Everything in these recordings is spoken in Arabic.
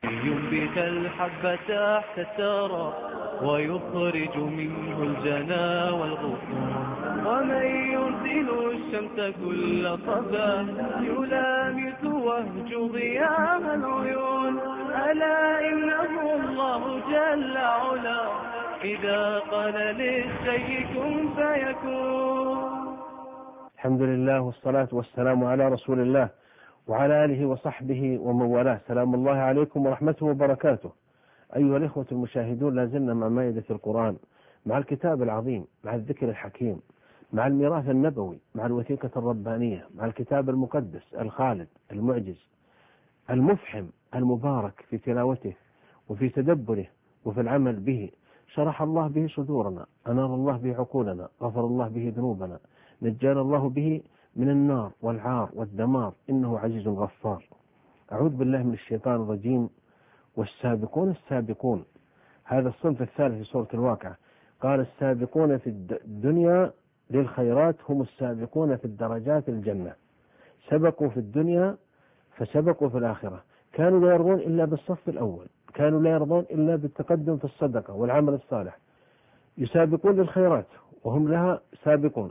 ينبت الحب تحت الثرى ويخرج منه الجنى والغصون، ومن يرسل الشمس كل صباح يلامس وهج ضياء العيون. ألا إنه الله جل علا إذا قال للشيء كن فيكون. الحمد لله والصلاة والسلام على رسول الله وعلى آله وصحبه ومن والاه. سلام الله عليكم ورحمته وبركاته. أيها الإخوة المشاهدون، لازلنا مع مائدة القرآن، مع الكتاب العظيم، مع الذكر الحكيم، مع الميراث النبوي، مع الوثيقة الربانية، مع الكتاب المقدس الخالد المعجز المفحم المبارك في تلاوته وفي تدبره وفي العمل به. شرح الله به صدورنا، أنار الله به عقولنا، غفر الله به ذنوبنا، نجانا الله به من النار والعار والدمار، إنه عزيز غفار. أعوذ بالله من الشيطان الرجيم. والسابقون السابقون، هذا الصنف الثالث في سورة الواقعة. قال السابقون في الدنيا للخيرات هم السابقون في الدرجات الجنة. سبقوا في الدنيا فسبقوا في الآخرة. كانوا لا يرضون إلا بالصف الأول، كانوا لا يرضون إلا بالتقدم في الصدقة والعمل الصالح. يسابقون للخيرات وهم لها سابقون،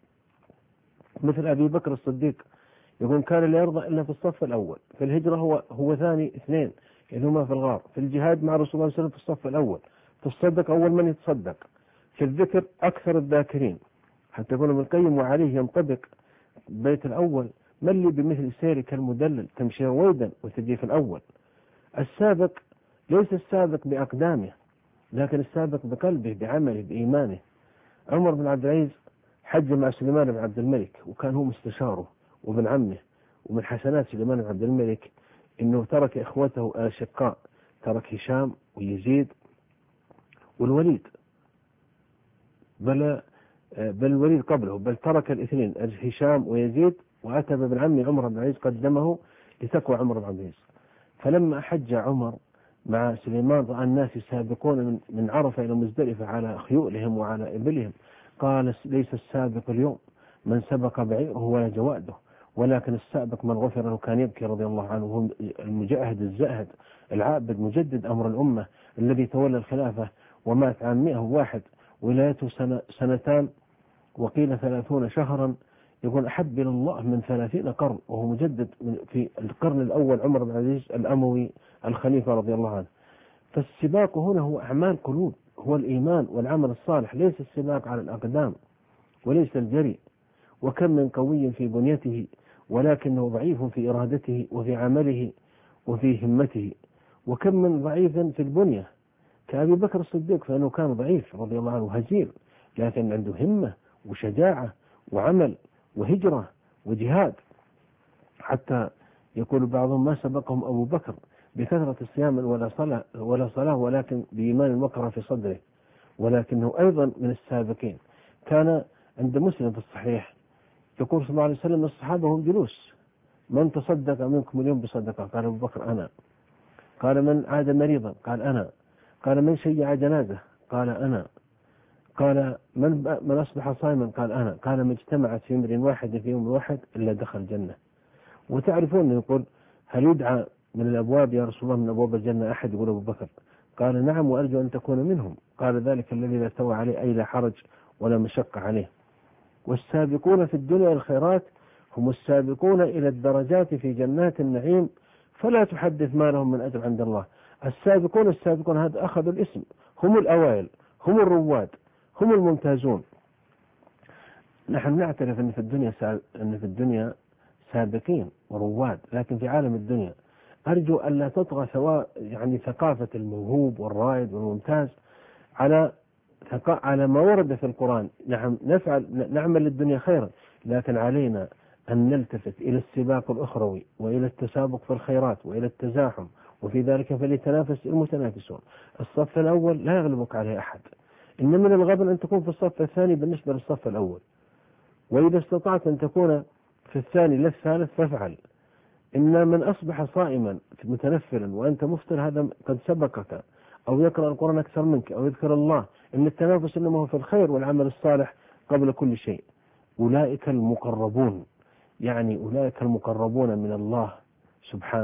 مثل أبي بكر الصديق يقول كان لا يرضى إلا في الصف الأول. في الهجرة هو ثاني اثنين إذ هما في الغار. في الجهاد مع رسول الله صلى الله عليه وسلم في الصف الأول. في الصدقة أول من يتصدق. في الذكر أكثر الذاكرين، حتى يقول ابن القيم وعليه ينطبق بيت الأول: من لي بمثل سيرك المدلل تمشي رويدا وتجي في الأول. السابق ليس السابق بأقدامه، لكن السابق بقلبه، بعمله، بإيمانه. عمر بن عبد العزيز حج مع سليمان بن عبد الملك، وكان هو مستشاره وابن عمه. ومن حسنات سليمان بن عبد الملك انه ترك اخوته الاشقاء، ترك هشام ويزيد والوليد، بل الوليد قبله، بل ترك الاثنين هشام ويزيد، واتى بابن عمه عمر بن العزيز قدمه لتقوى عمر بن عبد العزيز. فلما حج عمر مع سليمان رأى الناس يسابقون من عرفة إلى مزدلفة على خيولهم وعلى إبلهم. قال: ليس السابق اليوم من سبق بعيره ولا جواده، ولكن السابق من غفر له. كان يبكي رضي الله عنه، وهو المجاهد الزاهد العابد مجدد أمر الأمة الذي تولى الخلافة ومات عام 101، ولايته سنتان وقيل 30 شهرا. يقول أحب إلى الله من 30 قرن، وهو مجدد في القرن الأول عمر بن عبد العزيز الأموي الخليفة رضي الله عنه. فالسباق هنا هو أعمال قلوب، هو الإيمان والعمل الصالح، ليس السباق على الأقدام وليس الجري. وكم من قوي في بنيته ولكنه ضعيف في إرادته وفي عمله وفي همته. وكم من ضعيف في البنية كأبي بكر الصديق، فإنه كان ضعيف رضي الله عنه هزيل، لكن عنده همة وشجاعة وعمل وهجرة وجهاد. حتى يقول بعضهم: ما سبقهم أبو بكر بكثرة الصيام ولا صلاة ولكن بإيمان وقر في صدره، ولكنه أيضا من السابقين. كان عند مسلم في الصحيح يقول صلى الله عليه وسلم: الصحابة هم جلوس، من تصدق منكم اليوم بصدقة؟ قال أبو بكر: أنا. قال: من عاد مريضا؟ قال: أنا. قال: من شيع جنازة؟ قال: أنا. قال: من أصبح صائما؟ قال: أنا. قال: ما اجتمعت في امرئ واحد في يوم واحد إلا دخل الجنة. وتعرفون يقول: هل يدعى من الأبواب يا رسول الله من أبواب الجنة أحد؟ يقول أبو بكر: قال: نعم، وأرجو أن تكون منهم. قال: ذلك الذي لا سوى عليه، أي لا حرج ولا مشقة عليه. والسابقون في الدنيا الخيرات هم السابقون إلى الدرجات في جنات النعيم، فلا تحدث ما لهم من أجر عند الله. السابقون هذا أخذوا الاسم، هم الأوائل، هم الرواد، هم الممتازون. نحن نعترف أن في الدنيا سابقين ورواد، لكن في عالم الدنيا أرجو أن لا تطغى ثقافة الموهوب والرائد والممتاز على ما ورد في القرآن. نعم، نعمل للدنيا خيرا، لكن علينا أن نلتفت إلى السباق الأخروي وإلى التسابق في الخيرات وإلى التزاحم، وفي ذلك فليتنافس المتنافسون. الصف الأول لا يغلبك عليه أحد، إن من الغبن أن تكون في الصف الثاني بالنسبة للصف الأول، وإذا استطعت أن تكون في الثاني لا الثالث فافعل. إن من أصبح صائما متنفلا وأنت مفطر هذا قد سبقك، أو يقرأ القرآن أكثر منك، أو يذكر الله. إن التنافس إنما هو في الخير والعمل الصالح قبل كل شيء. أولئك المقربون، أولئك المقربون من الله سبحانه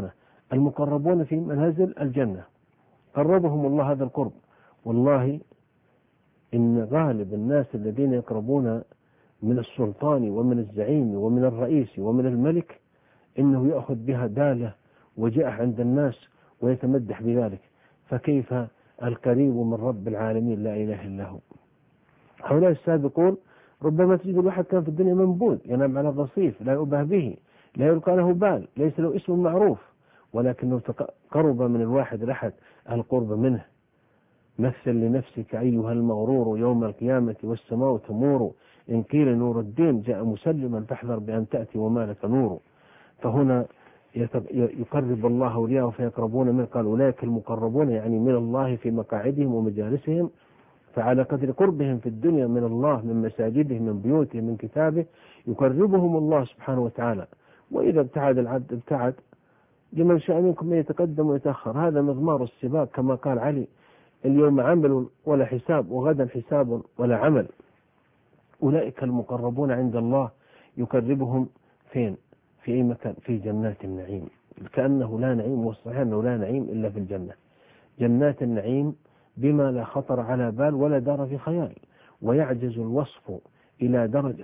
المقربون في منازل الجنة قربهم الله هذا القرب. والله إن غالب الناس الذين يقربون من السلطان ومن الزعيم ومن الرئيس ومن الملك إنه يأخذ بها دالة وجاء عند الناس ويتمدح بذلك، فكيف القريب من رب العالمين لا إله إلا هو. هؤلاء السابقون ربما تجد الواحد كان في الدنيا منبوذ ينام على الرصيف لا يؤبه به لا يلقى له بال ليس له اسم معروف، ولكنه قرب من الواحد الأحد القرب منه. مثل لنفسك أيها المغرور يوم القيامة والسماء تمور، إن قيل نور الدين جاء مسلما فاحذر بأن تأتي وما لك نور. فهنا يقرب الله أولياءه فيقربون منه، قال أولئك المقربون يعني من الله في مقاعدهم ومجالسهم، فعلى قدر قربهم في الدنيا من الله من مساجدهم من بيوتهم من كتابه يقربهم الله سبحانه وتعالى. وإذا ابتعد العبد ابتعد. لمن شاء منكم أن يتقدم ويتأخر، هذا مضمار السباق كما قال علي: اليوم عمل ولا حساب وغدا حساب ولا عمل. أولئك المقربون عند الله يقربهم فين؟ في أي مكان؟ في جنات النعيم. كأنه لا نعيم، والصحيح أنه لا نعيم إلا في الجنة. جنات النعيم بما لا خطر على بال ولا دار في خيال، ويعجز الوصف إلى درجة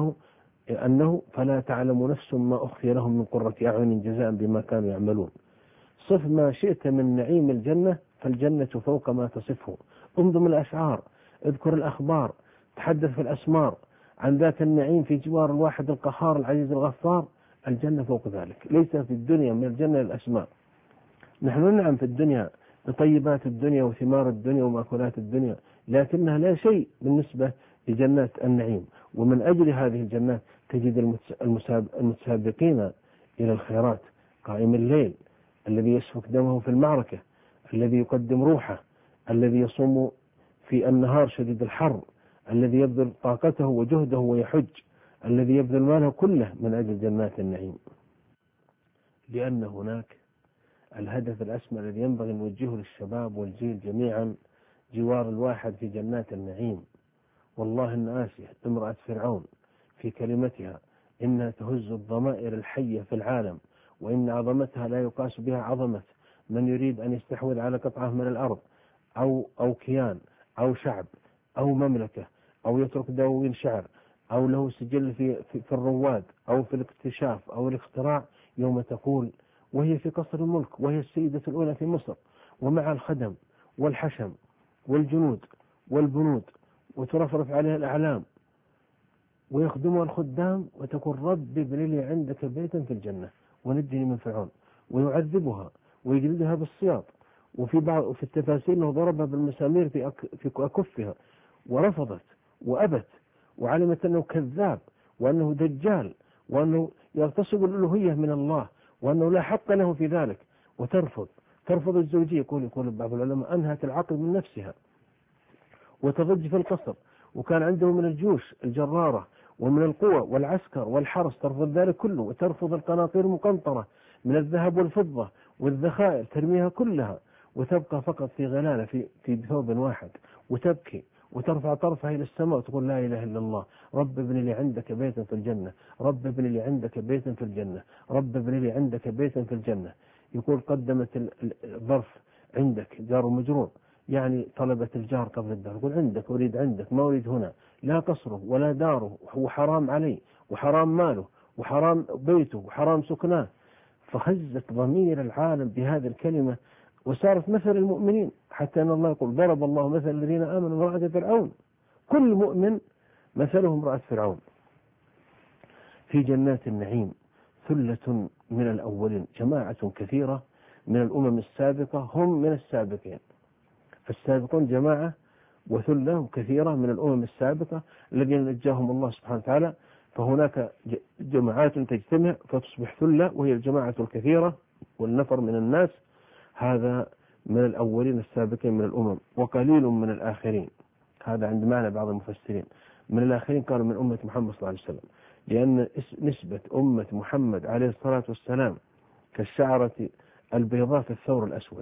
أنه فلا تعلم نفس ما أخفي لهم من قرة أعين جزاء بما كانوا يعملون. صف ما شئت من نعيم الجنة، فالجنة فوق ما تصفه. انظم الأشعار، اذكر الأخبار، تحدث في الأسمار عن ذاك النعيم في جوار الواحد القهار العزيز الغفار. الجنة فوق ذلك، ليس في الدنيا من الجنة للأسماء. نحن ننعم في الدنيا بطيبات الدنيا وثمار الدنيا ومأكولات الدنيا، لكنها لا شيء بالنسبة لجنات النعيم. ومن أجل هذه الجنات تجد المتسابقين إلى الخيرات، قائم الليل الذي يسفك دمه في المعركة، الذي يقدم روحه، الذي يصوم في النهار شديد الحر، الذي يبذل طاقته وجهده ويحج، الذي يبذل ماله كله من أجل جنات النعيم. لأن هناك الهدف الأسمى الذي ينبغي أن نوجهه للشباب والجيل جميعا جوار الواحد في جنات النعيم. والله إن آسيا امرأة فرعون في كلمتها إنها تهز الضمائر الحية في العالم، وإن عظمتها لا يقاس بها عظمة من يريد أن يستحوذ على قطعة من الأرض أو كيان أو شعب أو مملكة، أو يترك دواوين شعر، أو له سجل في الرواد أو في الاكتشاف أو الاختراع. يوم تقول وهي في قصر الملك وهي السيدة الأولى في مصر، ومع الخدم والحشم والجنود والبنود، وترفرف عليها الأعلام ويخدمها الخدام، وتقول رب ابن لي عندك بيتا في الجنة ونجني من فرعون، ويعذبها ويجلدها بالسياط. وفي التفاسير أنه ضربها بالمسامير في أكفها، ورفضت وأبت وعلمت أنه كذاب وأنه دجال وأنه يغتصب الألوهية من الله وأنه لا حق له في ذلك، ترفض الزوجية. يقول بعض العلماء أنهت العقل من نفسها وتضج في القصر. وكان عنده من الجيوش الجرارة ومن القوة والعسكر والحرس ترفض ذلك كله، وترفض القناطير المقنطرة من الذهب والفضة والذخائر، ترميها كلها وتبقى فقط في غلالة في ثوب واحد، وتبكي وترفع طرفها إلى السماء وتقول لا إله إلا الله: رب ابن لي عندك بيتا في الجنة، رب ابن لي عندك بيتا في الجنة، رب ابن لي عندك بيتا في الجنة. يقول قدمت الظرف عندك جار ومجرور، يعني طلبت الجار قبل الدار. يقول عندك، أريد عندك، ما أريد هنا، لا قصره ولا داره، وحرام عليه وحرام ماله وحرام بيته وحرام سكناه. فهزت ضمير العالم بهذه الكلمة وصارت مثل المؤمنين، حتى أن الله يقول ضرب الله مثل الذين آمنوا امرأة فرعون. كل مؤمن مثله امرأة فرعون. في جنات النعيم ثلة من الأولين، جماعة كثيرة من الأمم السابقة هم من السابقين. فالسابقون جماعة وثلة كثيرة من الأمم السابقة الذين نجاهم الله سبحانه وتعالى. فهناك جماعات تجتمع فتصبح ثلة، وهي الجماعة الكثيرة والنفر من الناس. هذا من الأولين السابقين من الأمم، وقليل من الآخرين. هذا عند معنى بعض المفسرين من الآخرين كانوا من أمة محمد صلى الله عليه وسلم، لأن نسبة أمة محمد عليه الصلاة والسلام كالشعرة البيضاء في الثور الأسود.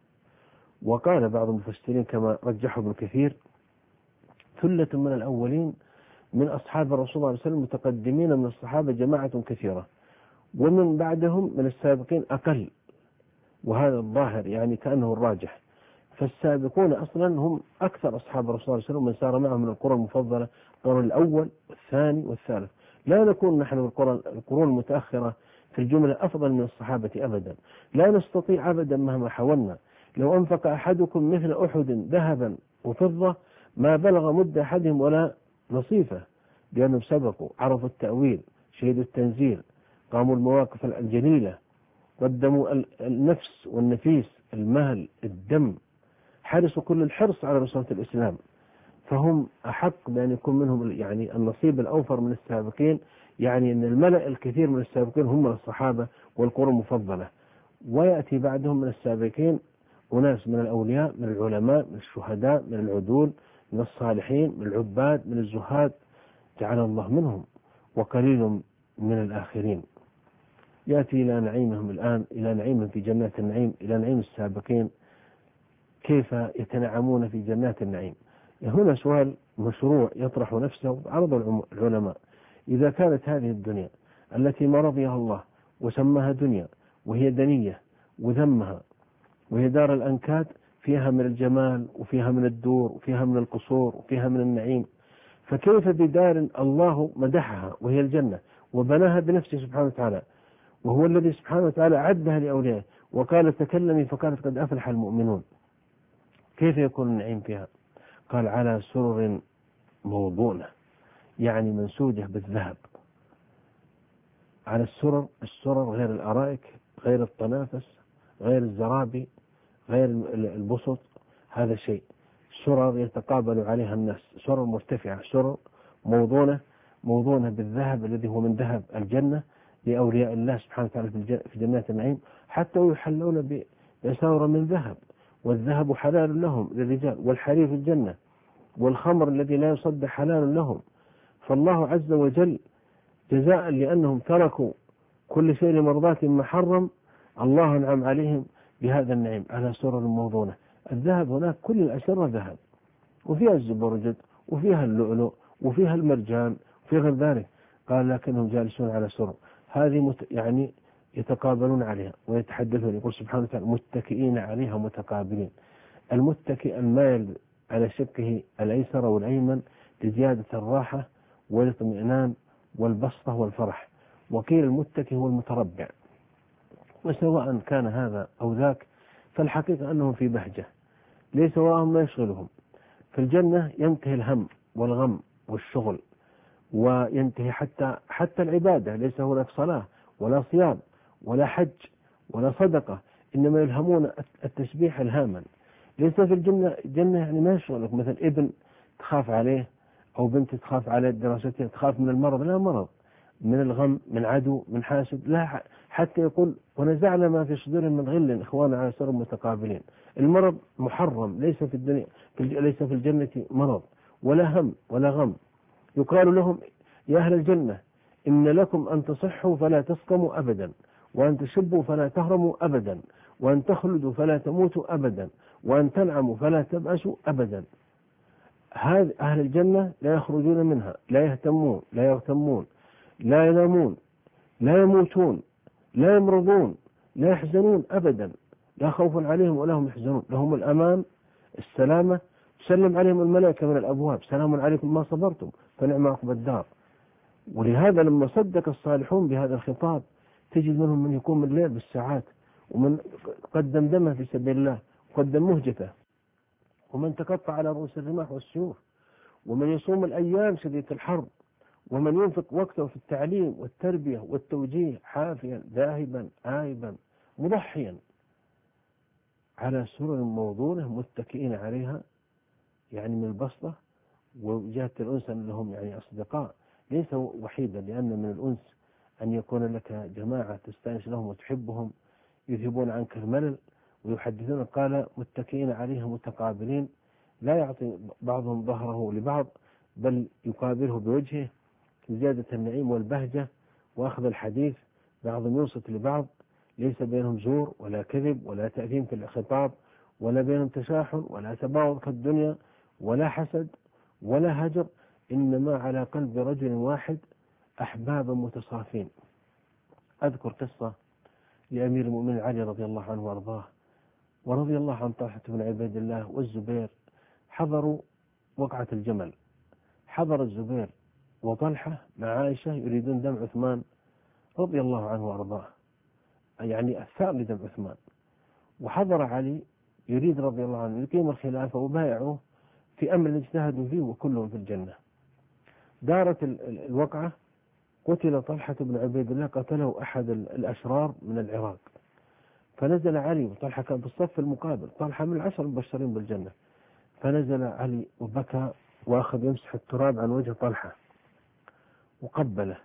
وقال بعض المفسرين كما رجحه ابن كثير: ثلة من الأولين من أصحاب الرسول صلى الله عليه وسلم، متقدمين من الصحابة جماعة كثيرة، ومن بعدهم من السابقين أقل وهذا الظاهر يعني كأنه الراجح. فالسابقون أصلا هم أكثر أصحاب الرسول صلى الله عليه وسلم من سار معهم من القرون المفضلة، القرن الأول والثاني والثالث. لا نكون نحن القرون المتأخرة في الجملة أفضل من الصحابة أبدا، لا نستطيع أبدا مهما حاولنا. لو أنفق أحدكم مثل أحد ذهبا وفضة ما بلغ مد أحدهم ولا نصيفه، لأنهم سبقوا، عرفوا التأويل، شهدوا التنزيل، قاموا المواقف الجليلة، قدموا النفس والنفيس، المال، الدم، حرصوا كل الحرص على نصرة الإسلام. فهم أحق بأن يكون منهم يعني النصيب الأوفر من السابقين، يعني أن الملأ الكثير من السابقين هم الصحابة والقرون المفضلة، ويأتي بعدهم من السابقين أناس من الأولياء، من العلماء، من الشهداء، من العدول، من الصالحين، من العباد، من الزهاد، جعل الله منهم، وقليل من الآخرين. يأتي إلى نعيمهم الآن، إلى نعيمهم في جنات النعيم، إلى نعيم السابقين، كيف يتنعمون في جنات النعيم. هنا سؤال مشروع يطرح نفسه، عرض العلماء: إذا كانت هذه الدنيا التي ما رضيها الله وسماها دنيا وهي دنية وذمها وهي دار الأنكاد، فيها من الجمال وفيها من الدور وفيها من القصور وفيها من النعيم، فكيف بدار الله مدحها وهي الجنة وبناها بنفسه سبحانه وتعالى، وهو الذي سبحانه وتعالى عدها لأوليائه وقال: تكلمي فقالت قد أفلح المؤمنون، كيف يكون النعيم فيها؟ قال: على سرر موضونة، يعني منسوجة بالذهب. على السرر غير الأرائك، غير الطنافس، غير الزرابي، غير البسط، هذا شيء. سرر يتقابل عليها الناس، سرر مرتفعة، سرر موضونة بالذهب الذي هو من ذهب الجنة لأولياء الله سبحانه وتعالى في جنات النعيم، حتى يحلون بأساور من ذهب، والذهب حلال لهم للرجال، والحرير في الجنة، والخمر الذي لا يصدق حلال لهم. فالله عز وجل جزاء لأنهم تركوا كل شيء لمرضاة ما حرم، الله أنعم عليهم بهذا النعيم على سرر موضونة. الذهب هناك كل الأشرة ذهب، وفيها الزبرجد وفيها اللؤلؤ وفيها المرجان وفيها غير ذلك. قال: لكنهم جالسون على سرر، هذه يعني يتقابلون عليها ويتحدثون. يقول سبحانه وتعالى: متكئين عليها متقابلين. المتكئ المائل على شقه الأيسر والأيمن لزيادة الراحة والاطمئنان والبسطة والفرح. وقيل المتكئ هو المتربع. وسواء كان هذا أو ذاك، فالحقيقة أنهم في بهجة ليس وراهم ما يشغلهم. في الجنة ينتهي الهم والغم والشغل، وينتهي حتى العبادة، ليس هناك صلاة ولا صيام ولا حج ولا صدقة، إنما يلهمون التسبيح الهاما. ليس في الجنة يعني ما يشغلك مثلا ابن تخاف عليه أو بنت تخاف على دراستها، تخاف من المرض، لا مرض، من الغم، من عدو، من حاسد، لا. حتى يقول: ونزعنا ما في صدورهم من غل إخوانا على سرر متقابلين. المرض محرم، ليس في الدنيا، ليس في الجنة مرض ولا هم ولا غم. يقال لهم: يا أهل الجنة، إن لكم أن تصحوا فلا تسقموا أبدا، وأن تشبوا فلا تهرموا أبدا، وأن تخلدوا فلا تموتوا أبدا، وأن تنعموا فلا تبأسوا أبدا. هذه أهل الجنة لا يخرجون منها، لا يهتمون، لا يغتمون، لا ينامون، لا يموتون، لا يمرضون، لا يحزنون أبدا، لا خوف عليهم ولا هم يحزنون، لهم الأمان، السلامة، تسلم عليهم الملائكة من الأبواب: سلام عليكم ما صبرتم فنعم عقبى الدار. ولهذا لما صدق الصالحون بهذا الخطاب تجد منهم من يقوم الليل بالساعات، ومن قدم دمه في سبيل الله وقدم مهجته، ومن تقطع على رؤوس الرماح والسيوف، ومن يصوم الأيام شديدة الحرب، ومن ينفق وقته في التعليم والتربية والتوجيه، حافيا ذاهبا عائبا مضحيا، على سرر موضونة متكئين عليها، يعني من البسطة وجهة الأنس لهم، يعني أصدقاء، ليس وحيدا، لأن من الأنس أن يكون لك جماعة تستأنس لهم وتحبهم، يذهبون عنك الملل ويحدثون. قال: متكئين عليها متقابلين، لا يعطي بعضهم ظهره لبعض، بل يقابله بوجهه لزيادة النعيم والبهجة وأخذ الحديث، بعضهم ينصت لبعض، ليس بينهم زور ولا كذب ولا تأثيم في الخطاب، ولا بينهم تشاحن ولا تباغض كالدنيا، ولا حسد ولا هجر، إنما على قلب رجل واحد أحبابا متصافين. أذكر قصة لأمير المؤمنين علي رضي الله عنه وأرضاه، ورضي الله عن طلحة بن عبيد الله والزبير، حضروا وقعة الجمل. حضر الزبير وطلحة مع عائشة يريدون دم عثمان رضي الله عنه وأرضاه، يعني الثار لدم عثمان. وحضر علي يريد رضي الله عنه يقيم الخلافة وبايعوه في أمر اجتهدوا فيه وكلهم في الجنة. دارت الوقعة، قتل طلحة بن عبيد الله، قتله أحد الأشرار من العراق، فنزل علي، وطلحة كان في الصف المقابل، طلحة من 10 المبشرين بالجنة، فنزل علي وبكى وأخذ يمسح التراب عن وجه طلحة وقبله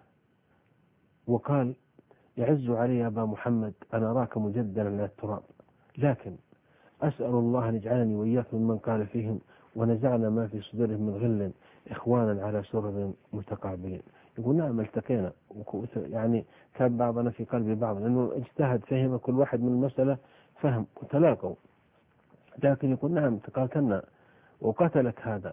وقال: يعز علي يا أبا محمد أن أراك مجدلا على التراب، لكن أسأل الله أن يجعلني وإياك ممن قال فيهم ونزعنا ما في صدورهم من غل إخوانا على سرر متقابلين. يقول: نعم التقينا، يعني كان بعضنا في قلب بعض، لأنه اجتهد فهم كل واحد من المسألة فهم وتلاقوا، لكن يقول: نعم تقاتلنا وقتلك هذا.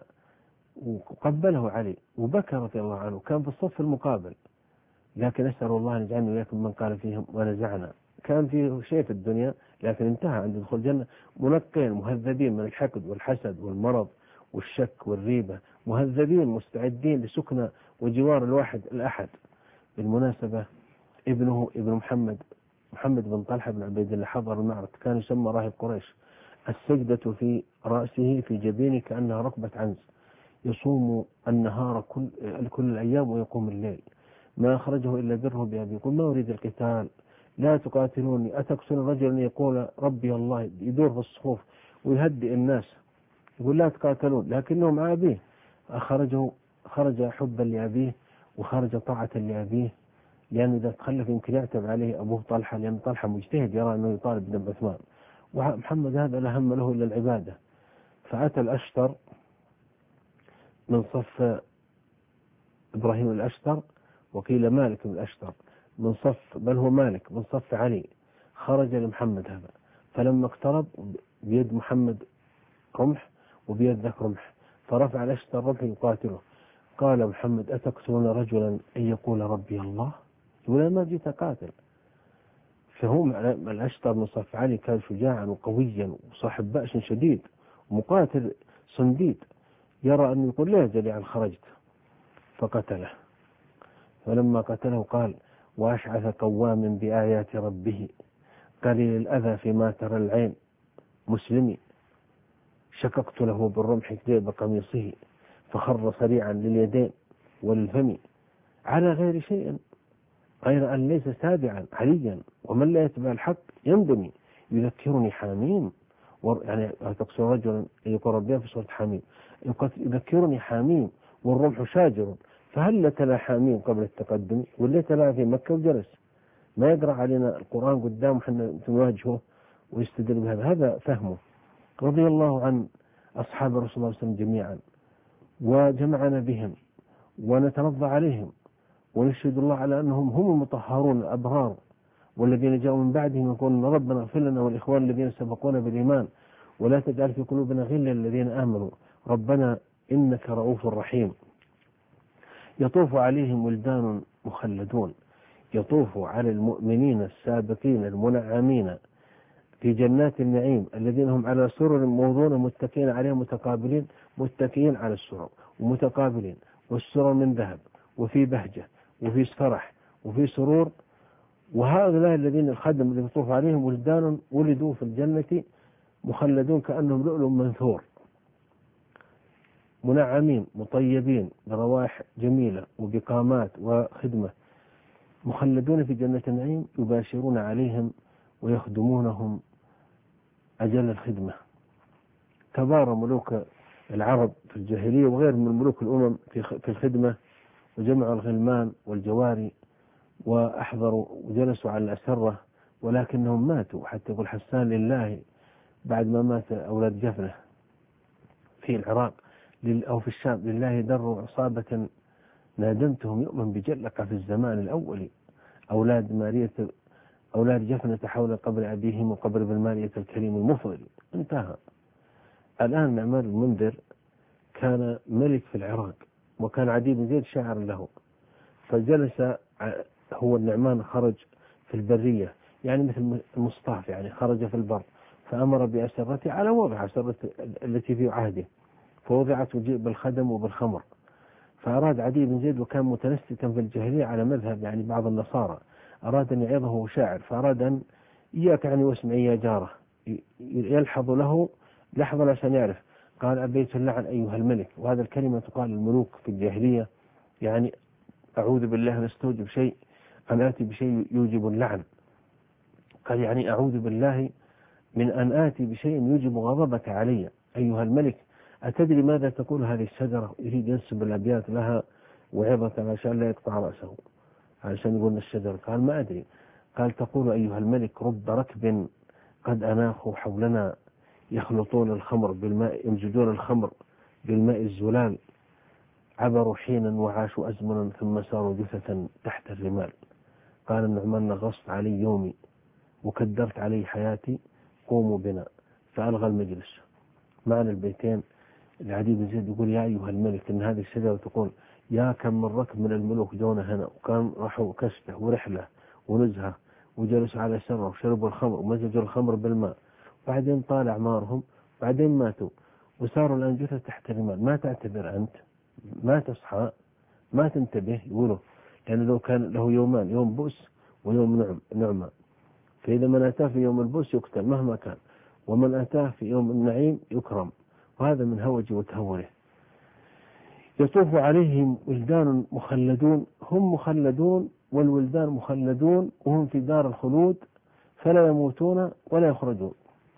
وقبله علي وبكى رضي الله عنه، كان في الصف المقابل، لكن أسأل الله أن يجعلني وإياكم من قال فيهم ونزعنا. كان فيه شيء في الدنيا لكن انتهى عند دخول الجنة، منقين مهذبين من الحقد والحسد والمرض والشك والريبة، مهذبين مستعدين لسكنى وجوار الواحد الأحد. بالمناسبة ابن محمد بن طلحة بن عبيد الله حضر المعركة، كان يسمى راهب قريش، السجدة في رأسه في جبينه كأنها ركبة عنز، يصوم النهار كل الأيام ويقوم الليل، ما أخرجه إلا بره بأبي، يقول: ما أريد القتال، لا تقاتلوني، أتقتل رجلا يقول ربي الله، يدور في الصفوف ويهدئ الناس، يقول لا تقاتلون، لكنه مع أبيه خرج حبا لأبيه وخرج طاعة لأبيه، لأن إذا تخلف يمكن يعتب عليه أبوه طلحة، لأن طلحة مجتهد يرى أنه يطالب بدم عثمان، ومحمد هذا لا هم له إلا العبادة. فأتى الأشتر من صف إبراهيم الأشتر، وقيل مالك بن الأشتر من صف، بل هو مالك من صف علي، خرج لمحمد هذا، فلما اقترب بيد محمد رمح وبيد ذاك رمح، فرفع الأشتر رمح يقاتله، قال محمد: أتقتلون رجلا أن يقول ربي الله؟ يقول: ما جيت أقاتل. فهم الأشتر من صف علي كان شجاعا وقويا وصاحب بأس شديد ومقاتل صنديد، يرى أن يقول له جليعا خرجت، فقتله. فلما قتله قال: وأشعث قوام بآيات ربه قليل الأذى فيما ترى العين مسلمي، شككت له بالرمح كذيب قميصه فخر سريعا لليدين وللفم، على غير شيء غير أن ليس سابعا عليا، ومن لا يتبع الحق يندمي، يذكرني حاميم، يعني تقصد رجلا يقول ربيان في سورة حاميم، يذكرني حاميم والرمح شاجر، فهل تلا حاميم قبل التقدم، واللي تلا في مكة وجلس ما يقرأ علينا القرآن قدام وحنا نواجهه ويستدل بهذا، هذا فهمه. رضي الله عن أصحاب الرسول صلى الله عليه وسلم جميعا، وجمعنا بهم ونترضى عليهم ونشهد الله على أنهم هم المطهرون الأبرار، والذين جاءوا من بعدهم يقولون: ربنا اغفر لنا والإخوان الذين سبقونا بالإيمان ولا تجعل في قلوبنا غلا للذين آمنوا ربنا إنك رؤوف رحيم. يطوف عليهم ولدان مخلدون، يطوف على المؤمنين السابقين المنعمين في جنات النعيم الذين هم على سرر موضونة متكئين عليها متقابلين، متكئين على السرر ومتقابلين، والسرر من ذهب وفي بهجة وفي فرح وفي سرور. وهؤلاء الذين الخدم اللي يطوف عليهم ولدان ولدوا في الجنة مخلدون كأنهم لؤلؤ منثور، منعمين مطيبين بروائح جميلة وبقامات وخدمة، مخلدون في جنة النعيم يباشرون عليهم ويخدمونهم أجل الخدمة. كبار ملوك العرب في الجاهلية وغير من ملوك الأمم في الخدمة، وجمعوا الغلمان والجواري وأحضروا وجلسوا على الأسرة، ولكنهم ماتوا. حتى يقول حسان لله بعد ما مات أولاد جفنة في العراق أو في الشام: لله در عصابة نادمتهم يؤمن بجلق في الزمان الأول، أولاد جفنة حول قبر أبيهم وقبر ابن مارية الكريم المفضل. انتهى. الآن نعمان المنذر كان ملك في العراق، وكان عدي بن زيد شاعر له، فجلس هو النعمان، خرج في البرية يعني مثل المصطاف، يعني خرج في البر فأمر بأسرته على وضع أسرة التي في عهده، فوضعت وجيء بالخدم وبالخمر. فأراد عدي بن زيد، وكان متنسكا في الجاهلية على مذهب يعني بعض النصارى، أراد أن يعظه شاعر، فأراد أن إياك يعني واسمعي يا جاره، يلحظ له لحظة عشان يعرف. قال أبيت اللعن أيها الملك، وهذا الكلمة تقال الملوك في الجاهلية، يعني أعوذ بالله أن أستوجب شيء، أن آتي بشيء يوجب اللعن. قال يعني أعوذ بالله من أن آتي بشيء يوجب غضبك علي أيها الملك. أتدري ماذا تقول هذه الشجرة؟ يريد ينسب الأبيات لها وعظة عشان لا يقطع رأسه، عشان يقول الشجرة. قال ما أدري. قال تقول أيها الملك رب ركب قد أناخوا حولنا، يخلطون الخمر بالماء، يمزجون الخمر بالماء الزلال، عبروا حينا وعاشوا أزمنا ثم ساروا جثة تحت الرمال. قال النعمان نغصت علي يومي وكدرت علي حياتي، قوموا بنا. فألغى المجلس. معنى البيتين العدي بن زيد يقول يا أيها الملك، إن هذه الشجرة تقول يا كم من ركب من الملوك جونا هنا، وكان راحوا كشفه ورحلة ونزهة وجلسوا على شرة وشربوا الخمر ومزجوا الخمر بالماء، بعدين طال أعمارهم، بعدين ماتوا وصاروا الآن جثة تحت الرمال. ما تعتبر أنت؟ ما تصحى؟ ما تنتبه؟ يقولوا لأنه لو كان له يومان، يوم بؤس ويوم نعمة، فإذا من أتاه في يوم البؤس يقتل مهما كان، ومن أتاه في يوم النعيم يكرم. وهذا من هوجه وتهوره. يطوف عليهم ولدان مخلدون، هم مخلدون والولدان مخلدون، وهم في دار الخلود فلا يموتون ولا يخرجون.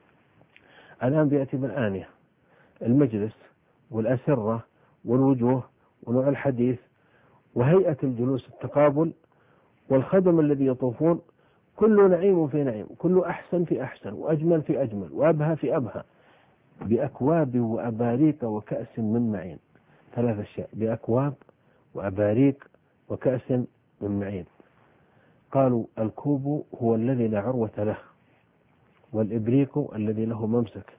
الآن بيأتي بالآنية، المجلس والأسرة والوجوه ونوع الحديث وهيئة الجلوس، التقابل، والخدم الذي يطوفون، كله نعيم في نعيم، كله أحسن في أحسن، وأجمل في أجمل، وأبهى في أبهى، بأكواب وأباريق وكأس من معين. ثلاث أشياء: بأكواب وأباريق وكأس من معين. قالوا الكوب هو الذي لا عروة له، والإبريق الذي له ممسك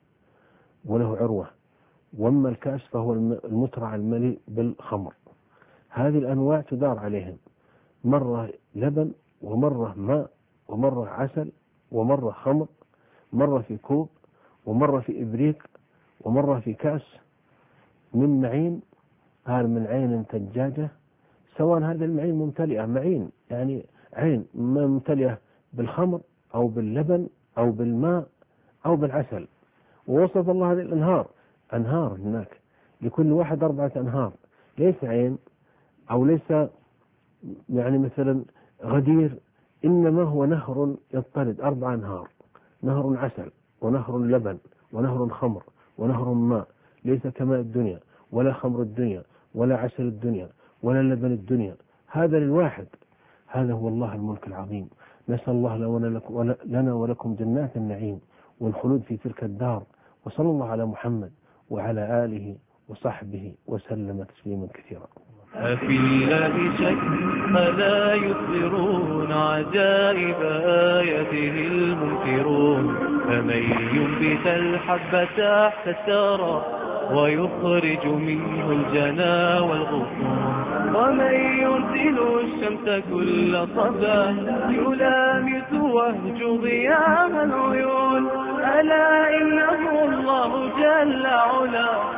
وله عروة، وأما الكأس فهو المترع المليء بالخمر. هذه الأنواع تدار عليهم، مرة لبن ومرة ماء ومرة عسل ومرة خمر، مرة في كوب ومرة في إبريق ومرة في كأس من معين. قال من عين ثجاجة، سواء هذا المعين ممتلئة، معين يعني عين ممتلئة بالخمر أو باللبن أو بالماء أو بالعسل. ووصف الله هذه الأنهار، أنهار هناك لكل واحد 4 أنهار، ليس عين أو ليس يعني مثلا غدير، إنما هو نهر يضطرد 4 أنهار: نهر عسل ونهر لبن ونهر خمر ونهر ماء، ليس كماء الدنيا ولا خمر الدنيا ولا عسل الدنيا ولا لبن الدنيا، هذا للواحد. هذا هو الله الملك العظيم. نسأل الله لنا ولكم جنات النعيم والخلود في تلك الدار. وصلى الله على محمد وعلى آله وصحبه وسلم تسليما كثيرا. أفي الله شك فلا يخبرون عجائب آياته المنكرون، فمن ينبت الحب تحت الثرى ويخرج منه الجنا والغصون، ومن يرسل الشمس كل صباح يلامس وهج ضياء العيون، ألا إنه الله جل علا